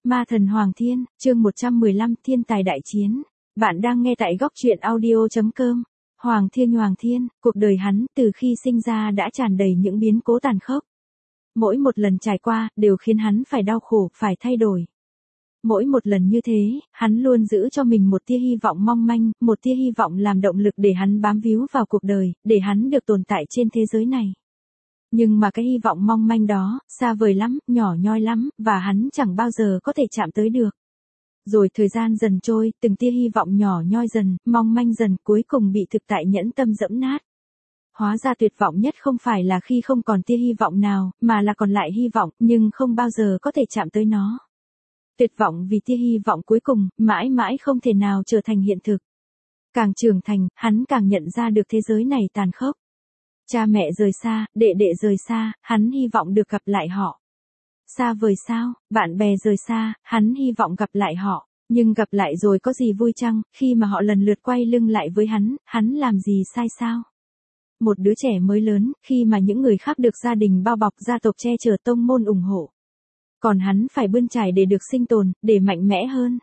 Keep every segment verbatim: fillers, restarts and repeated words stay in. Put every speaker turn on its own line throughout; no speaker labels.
Ma thần Hoàng Thiên, chương một trăm mười lăm Thiên tài đại chiến. Bạn đang nghe tại góc truyện audio chấm com. Hoàng Thiên Hoàng Thiên, cuộc đời hắn từ khi sinh ra đã tràn đầy những biến cố tàn khốc. Mỗi một lần trải qua, đều khiến hắn phải đau khổ, phải thay đổi. Mỗi một lần như thế, hắn luôn giữ cho mình một tia hy vọng mong manh, một tia hy vọng làm động lực để hắn bám víu vào cuộc đời, để hắn được tồn tại trên thế giới này. Nhưng mà cái hy vọng mong manh đó, xa vời lắm, nhỏ nhoi lắm, và hắn chẳng bao giờ có thể chạm tới được. Rồi thời gian dần trôi, từng tia hy vọng nhỏ nhoi dần, mong manh dần, cuối cùng bị thực tại nhẫn tâm dẫm nát. Hóa ra tuyệt vọng nhất không phải là khi không còn tia hy vọng nào, mà là còn lại hy vọng, nhưng không bao giờ có thể chạm tới nó. Tuyệt vọng vì tia hy vọng cuối cùng, mãi mãi không thể nào trở thành hiện thực. Càng trưởng thành, hắn càng nhận ra được thế giới này tàn khốc. Cha mẹ rời xa, đệ đệ rời xa, hắn hy vọng được gặp lại họ. Xa vời sao, bạn bè rời xa, hắn hy vọng gặp lại họ. Nhưng gặp lại rồi có gì vui chăng, khi mà họ lần lượt quay lưng lại với hắn, hắn làm gì sai sao? Một đứa trẻ mới lớn, khi mà những người khác được gia đình bao bọc, gia tộc che chở, tông môn ủng hộ. Còn hắn phải bươn trải để được sinh tồn, để mạnh mẽ hơn.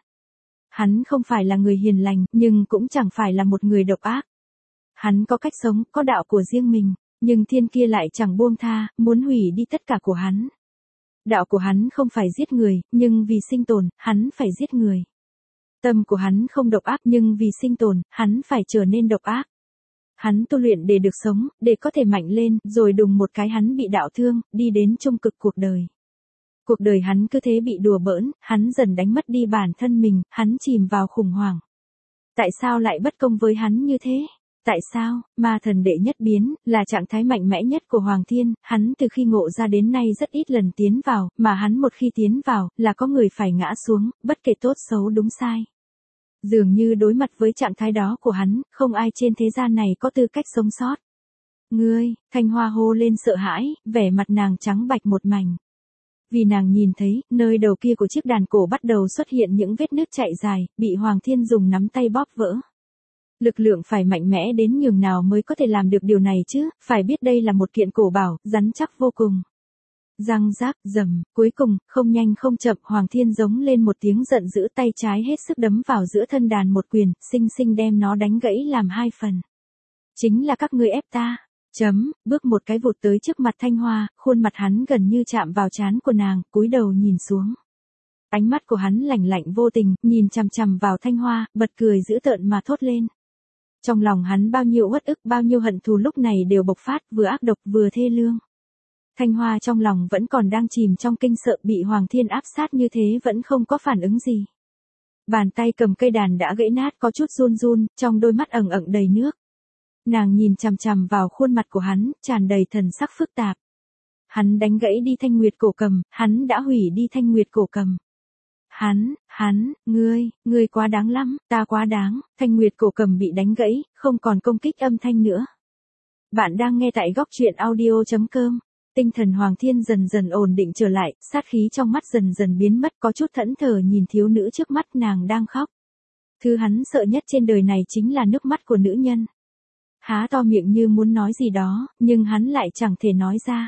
Hắn không phải là người hiền lành, nhưng cũng chẳng phải là một người độc ác. Hắn có cách sống, có đạo của riêng mình, nhưng thiên kia lại chẳng buông tha, muốn hủy đi tất cả của hắn. Đạo của hắn không phải giết người, nhưng vì sinh tồn, hắn phải giết người. Tâm của hắn không độc ác, nhưng vì sinh tồn, hắn phải trở nên độc ác. Hắn tu luyện để được sống, để có thể mạnh lên, rồi đùng một cái hắn bị đạo thương, đi đến trung cực cuộc đời. Cuộc đời hắn cứ thế bị đùa bỡn, hắn dần đánh mất đi bản thân mình, hắn chìm vào khủng hoảng. Tại sao lại bất công với hắn như thế? Tại sao, ma thần đệ nhất biến, là trạng thái mạnh mẽ nhất của Hoàng Thiên, hắn từ khi ngộ ra đến nay rất ít lần tiến vào, mà hắn một khi tiến vào, là có người phải ngã xuống, bất kể tốt xấu đúng sai. Dường như đối mặt với trạng thái đó của hắn, không ai trên thế gian này có tư cách sống sót. Ngươi, Thanh Hoa hô lên sợ hãi, vẻ mặt nàng trắng bạch một mảnh. Vì nàng nhìn thấy, nơi đầu kia của chiếc đàn cổ bắt đầu xuất hiện những vết nứt chạy dài, bị Hoàng Thiên dùng nắm tay bóp vỡ. Lực lượng phải mạnh mẽ đến nhường nào mới có thể làm được điều này chứ, phải biết đây là một kiện cổ bảo, rắn chắc vô cùng. Răng rác, rầm, cuối cùng, không nhanh không chậm, Hoàng Thiên giống lên một tiếng giận dữ, tay trái hết sức đấm vào giữa thân đàn một quyền, xinh xinh đem nó đánh gãy làm hai phần. Chính là các ngươi ép ta. Chấm, bước một cái vụt tới trước mặt Thanh Hoa, khuôn mặt hắn gần như chạm vào trán của nàng, cúi đầu nhìn xuống. Ánh mắt của hắn lạnh lạnh vô tình, nhìn chằm chằm vào Thanh Hoa, bật cười dữ tợn mà thốt lên. Trong lòng hắn bao nhiêu uất ức, bao nhiêu hận thù lúc này đều bộc phát, vừa ác độc vừa thê lương. Thanh Hoa trong lòng vẫn còn đang chìm trong kinh sợ, bị Hoàng Thiên áp sát như thế vẫn không có phản ứng gì. Bàn tay cầm cây đàn đã gãy nát có chút run run, trong đôi mắt ẩn ẩn đầy nước. Nàng nhìn chằm chằm vào khuôn mặt của hắn, tràn đầy thần sắc phức tạp. Hắn đánh gãy đi thanh nguyệt cổ cầm, hắn đã hủy đi thanh nguyệt cổ cầm. Hắn, hắn, ngươi, ngươi quá đáng lắm, ta quá đáng, thanh nguyệt cổ cầm bị đánh gãy, không còn công kích âm thanh nữa. Bạn đang nghe tại góc truyện audio chấm com. Tinh thần Hoàng Thiên dần dần ổn định trở lại, sát khí trong mắt dần dần biến mất, có chút thẫn thờ nhìn thiếu nữ trước mắt, nàng đang khóc. Thứ hắn sợ nhất trên đời này chính là nước mắt của nữ nhân. Há to miệng như muốn nói gì đó, nhưng hắn lại chẳng thể nói ra.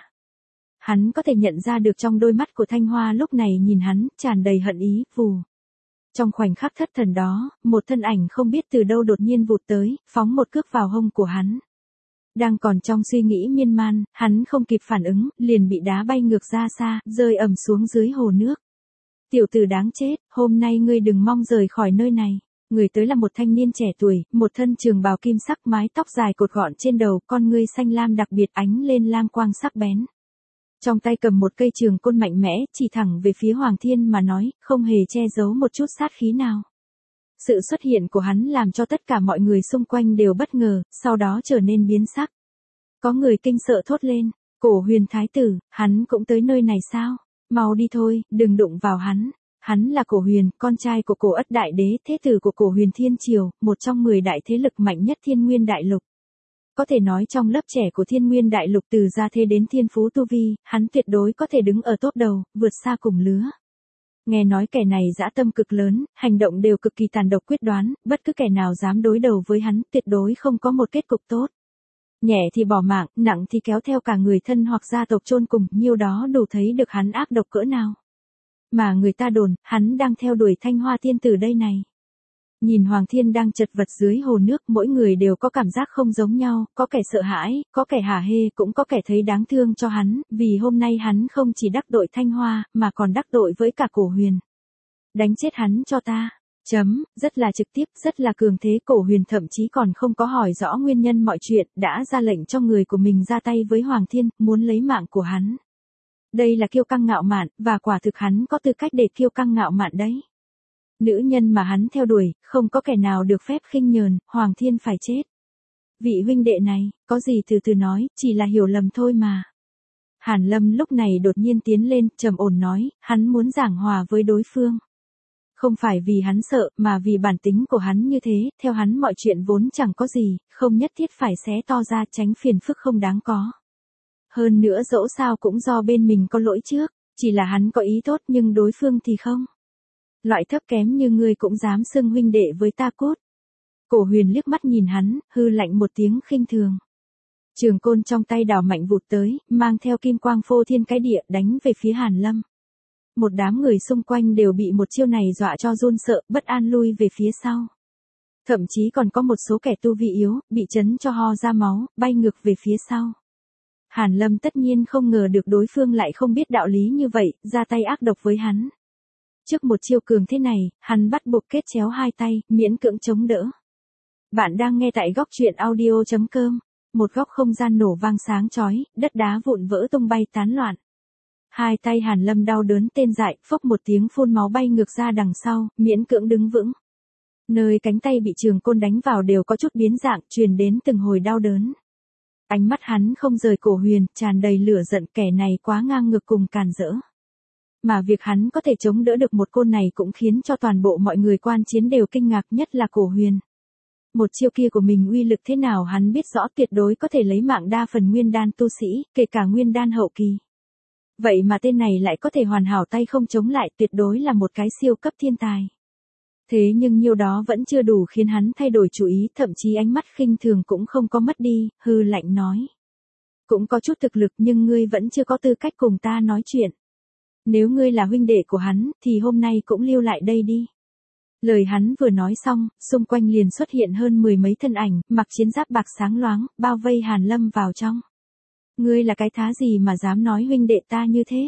Hắn có thể nhận ra được trong đôi mắt của Thanh Hoa lúc này nhìn hắn, tràn đầy hận ý, vù. Trong khoảnh khắc thất thần đó, một thân ảnh không biết từ đâu đột nhiên vụt tới, phóng một cước vào hông của hắn. Đang còn trong suy nghĩ miên man, hắn không kịp phản ứng, liền bị đá bay ngược ra xa, rơi ầm xuống dưới hồ nước. Tiểu tử đáng chết, hôm nay ngươi đừng mong rời khỏi nơi này. Người tới là một thanh niên trẻ tuổi, một thân trường bào kim sắc, mái tóc dài cột gọn trên đầu, con ngươi xanh lam đặc biệt ánh lên lam quang sắc bén. Trong tay cầm một cây trường côn mạnh mẽ, chỉ thẳng về phía Hoàng Thiên mà nói, không hề che giấu một chút sát khí nào. Sự xuất hiện của hắn làm cho tất cả mọi người xung quanh đều bất ngờ, sau đó trở nên biến sắc. Có người kinh sợ thốt lên, Cổ Huyền Thái tử, hắn cũng tới nơi này sao? Mau đi thôi, đừng đụng vào hắn. Hắn là Cổ Huyền, con trai của Cổ Ất Đại Đế, thế tử của Cổ Huyền Thiên Triều, một trong mười đại thế lực mạnh nhất Thiên Nguyên Đại Lục. Có thể nói trong lớp trẻ của Thiên Nguyên Đại Lục từ gia thế đến thiên phú tu vi, hắn tuyệt đối có thể đứng ở top đầu, vượt xa cùng lứa. Nghe nói kẻ này dã tâm cực lớn, hành động đều cực kỳ tàn độc quyết đoán, bất cứ kẻ nào dám đối đầu với hắn, tuyệt đối không có một kết cục tốt. Nhẹ thì bỏ mạng, nặng thì kéo theo cả người thân hoặc gia tộc chôn cùng, nhiêu đó đủ thấy được hắn ác độc cỡ nào. mà người ta đồn, hắn đang theo đuổi Thanh Hoa tiên tử đây này. Nhìn Hoàng Thiên đang chật vật dưới hồ nước, mỗi người đều có cảm giác không giống nhau, có kẻ sợ hãi, có kẻ hả hê, cũng có kẻ thấy đáng thương cho hắn, vì hôm nay hắn không chỉ đắc tội Thanh Hoa, mà còn đắc tội với cả Cổ Huyền. Đánh chết hắn cho ta. Chấm, rất là trực tiếp, rất là cường thế. Cổ Huyền thậm chí còn không có hỏi rõ nguyên nhân mọi chuyện, đã ra lệnh cho người của mình ra tay với Hoàng Thiên, muốn lấy mạng của hắn. Đây là kiêu căng ngạo mạn, và quả thực hắn có tư cách để kiêu căng ngạo mạn đấy. Nữ nhân mà hắn theo đuổi, không có kẻ nào được phép khinh nhờn, Hoàng Thiên phải chết. Vị huynh đệ này, có gì từ từ nói, chỉ là hiểu lầm thôi mà. Hàn Lâm lúc này đột nhiên tiến lên, trầm ổn nói, hắn muốn giảng hòa với đối phương. Không phải vì hắn sợ, mà vì bản tính của hắn như thế, theo hắn mọi chuyện vốn chẳng có gì, không nhất thiết phải xé to ra tránh phiền phức không đáng có. Hơn nữa dẫu sao cũng do bên mình có lỗi trước, chỉ là hắn có ý tốt nhưng đối phương thì không. Loại thấp kém như ngươi cũng dám xưng huynh đệ với ta cút. Cổ Huyền liếc mắt nhìn hắn, hư lạnh một tiếng khinh thường. Trường côn trong tay đảo mạnh vụt tới, mang theo kim quang phô thiên cái địa đánh về phía Hàn Lâm. Một đám người xung quanh đều bị một chiêu này dọa cho run sợ, bất an lui về phía sau. Thậm chí còn có một số kẻ tu vi yếu, bị chấn cho ho ra máu, bay ngược về phía sau. Hàn Lâm tất nhiên không ngờ được đối phương lại không biết đạo lý như vậy, ra tay ác độc với hắn. Trước một chiêu cường thế này, hắn bắt buộc kết chéo hai tay, miễn cưỡng chống đỡ. Bạn đang nghe tại góc truyện audio chấm com. Một góc không gian nổ vang sáng chói, đất đá vụn vỡ tung bay tán loạn. Hai tay Hàn Lâm đau đớn tê dại, phốc một tiếng phun máu bay ngược ra đằng sau, miễn cưỡng đứng vững. Nơi cánh tay bị trường côn đánh vào đều có chút biến dạng, truyền đến từng hồi đau đớn. Ánh mắt hắn không rời Cổ Huyền, tràn đầy lửa giận, kẻ này quá ngang ngược cùng càn rỡ. Mà việc hắn có thể chống đỡ được một côn này cũng khiến cho toàn bộ mọi người quan chiến đều kinh ngạc, nhất là Cổ Huyền. Một chiêu kia của mình uy lực thế nào hắn biết rõ, tuyệt đối có thể lấy mạng đa phần nguyên đan tu sĩ, kể cả nguyên đan hậu kỳ. Vậy mà tên này lại có thể hoàn hảo tay không chống lại, tuyệt đối là một cái siêu cấp thiên tài. Thế nhưng nhiêu đó vẫn chưa đủ khiến hắn thay đổi chủ ý, thậm chí ánh mắt khinh thường cũng không có mất đi, hư lạnh nói. Cũng có chút thực lực nhưng ngươi vẫn chưa có tư cách cùng ta nói chuyện. Nếu ngươi là huynh đệ của hắn, thì hôm nay cũng lưu lại đây đi. Lời hắn vừa nói xong, xung quanh liền xuất hiện hơn mười mấy thân ảnh, mặc chiến giáp bạc sáng loáng, bao vây Hàn Lâm vào trong. Ngươi là cái thá gì mà dám nói huynh đệ ta như thế?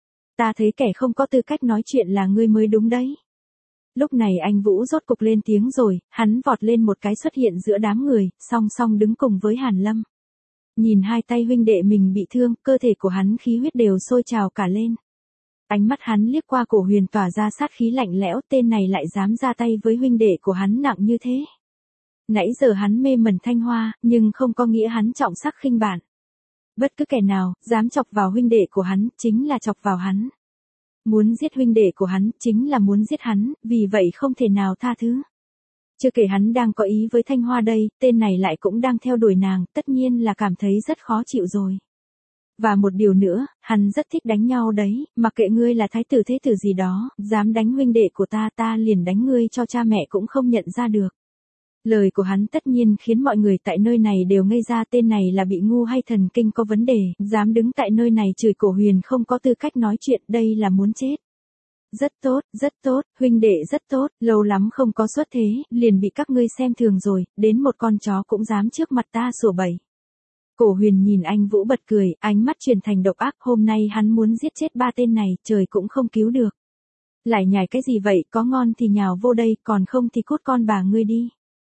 Ta thấy kẻ không có tư cách nói chuyện là ngươi mới đúng đấy. Lúc này anh Vũ rốt cục lên tiếng rồi, hắn vọt lên một cái xuất hiện giữa đám người, song song đứng cùng với Hàn Lâm. Nhìn hai tay huynh đệ mình bị thương, cơ thể của hắn khí huyết đều sôi trào cả lên. Ánh mắt hắn liếc qua Cổ Huyền tỏa ra sát khí lạnh lẽo, tên này lại dám ra tay với huynh đệ của hắn nặng như thế. Nãy giờ hắn mê mẩn Thanh Hoa, nhưng không có nghĩa hắn trọng sắc khinh bạn. Bất cứ kẻ nào, dám chọc vào huynh đệ của hắn, chính là chọc vào hắn. Muốn giết huynh đệ của hắn, chính là muốn giết hắn, vì vậy không thể nào tha thứ. Chưa kể hắn đang có ý với Thanh Hoa đây, tên này lại cũng đang theo đuổi nàng, tất nhiên là cảm thấy rất khó chịu rồi. Và một điều nữa, hắn rất thích đánh nhau đấy, mặc kệ ngươi là thái tử thế tử gì đó, dám đánh huynh đệ của ta ta liền đánh ngươi cho cha mẹ cũng không nhận ra được. Lời của hắn tất nhiên khiến mọi người tại nơi này đều ngây ra, tên này là bị ngu hay thần kinh có vấn đề, dám đứng tại nơi này chửi Cổ Huyền không có tư cách nói chuyện, đây là muốn chết. Rất tốt, rất tốt, huynh đệ rất tốt, lâu lắm không có xuất thế, liền bị các ngươi xem thường rồi, đến một con chó cũng dám trước mặt ta sủa bậy. Cổ Huyền nhìn anh Vũ bật cười, ánh mắt chuyển thành độc ác, hôm nay hắn muốn giết chết ba tên này, trời cũng không cứu được. Lại nhảy cái gì vậy, có ngon thì nhào vô đây, còn không thì cút con bà ngươi đi.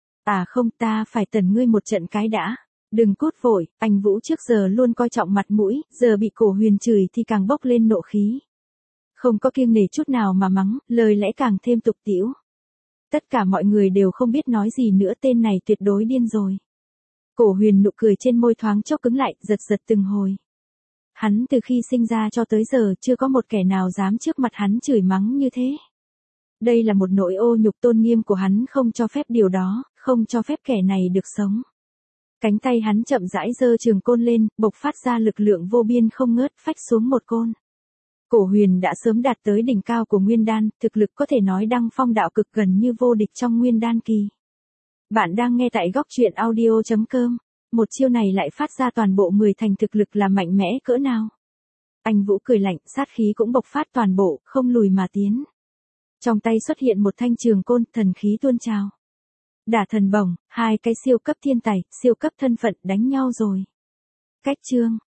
À không, ta phải tẩn ngươi một trận cái đã. Đừng cút vội, anh Vũ trước giờ luôn coi trọng mặt mũi, giờ bị Cổ Huyền chửi thì càng bốc lên nộ khí. Không có kiêng nể chút nào mà mắng, lời lẽ càng thêm tục tĩu. Tất cả mọi người đều không biết nói gì nữa, tên này tuyệt đối điên rồi. Cổ Huyền nụ cười trên môi thoáng chốc cứng lại, giật giật từng hồi. Hắn từ khi sinh ra cho tới giờ chưa có một kẻ nào dám trước mặt hắn chửi mắng như thế. Đây là một nỗi ô nhục, tôn nghiêm của hắn không cho phép điều đó, không cho phép kẻ này được sống. Cánh tay hắn chậm rãi giơ trường côn lên, bộc phát ra lực lượng vô biên không ngớt, phách xuống một côn. Cổ Huyền đã sớm đạt tới đỉnh cao của Nguyên Đan, thực lực có thể nói đăng phong đạo cực, gần như vô địch trong Nguyên Đan kỳ. Bạn đang nghe tại góc truyện audio chấm com. Một chiêu này lại phát ra toàn bộ mười thành thực lực là mạnh mẽ cỡ nào. Anh Vũ cười lạnh, sát khí cũng bộc phát toàn bộ, không lùi mà tiến. Trong tay xuất hiện một thanh trường côn, thần khí tuôn trào. Đả thần bổng, hai cái siêu cấp thiên tài, siêu cấp thân phận đánh nhau rồi. Cách chương